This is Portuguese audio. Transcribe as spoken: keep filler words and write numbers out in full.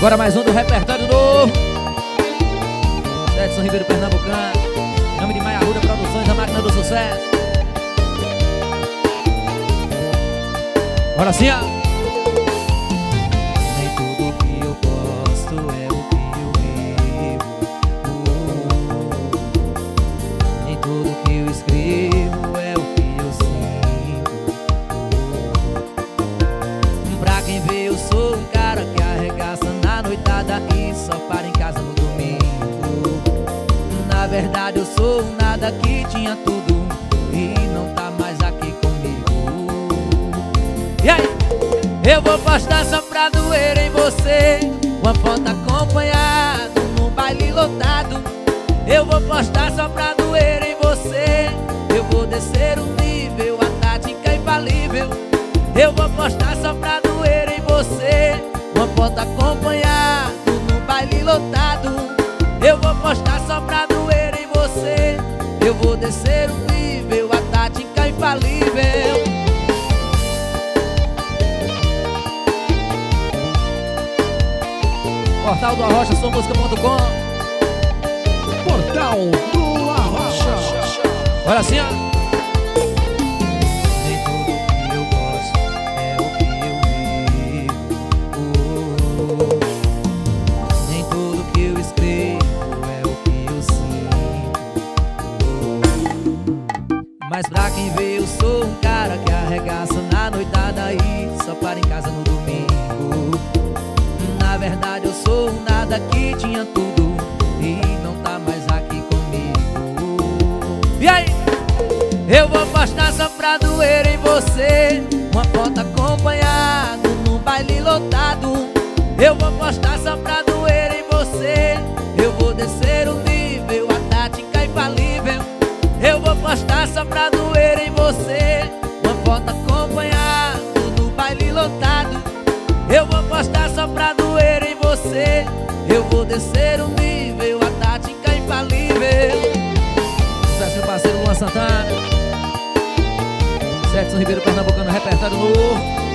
Agora mais um do repertório novo Edson Ribeiro Pernambucano, em nome de Maia Ruda Produções, a máquina do sucesso. Bora sim, ó. Nem tudo que eu posto é o que eu vivo. Nem tudo que eu escrevo é o que eu sinto. Pra quem vê eu sou um cara que arregaça na noitada e só para em casa no domingo. Na verdade eu sou um nada que tinha tudo e não tá mais aqui comigo. E aí? Eu vou postar só pra doer em você, uma foto acompanhada num baile lotado. Eu vou postar só pra doer em você, eu vou descer o nível, a tática infalível. Eu vou postar só pra doer em você, uma foto acompanhada num baile lotado. Eu vou postar só pra doer em você, eu vou descer o nível, a tática infalível. Portal do Arrocha, sua música ponto com. Portal do Arrocha. Bora sim, ó. Nem tudo que eu gosto é o que eu vivo. Nem tudo que eu escrevo é o que eu sinto. Mas pra quem vê eu sou um cara que arregaça na noitada e só para em casa no domingo. Na verdade eu sou um nada que tinha tudo e não tá mais aqui comigo. E aí? Eu vou postar só pra doer em você, uma foto acompanhada num baile lotado. Eu vou postar só pra doer em você, eu vou descer o nível, a tática infalível. Eu vou postar só pra doer em você, uma foto acompanhada no baile lotado. Eu vou postar só pra doer em você, eu vou descer o nível, a tática infalível. Sucesso, meu parceiro Luan Santana, Edson Ribeiro Pernambucano, repertório novo.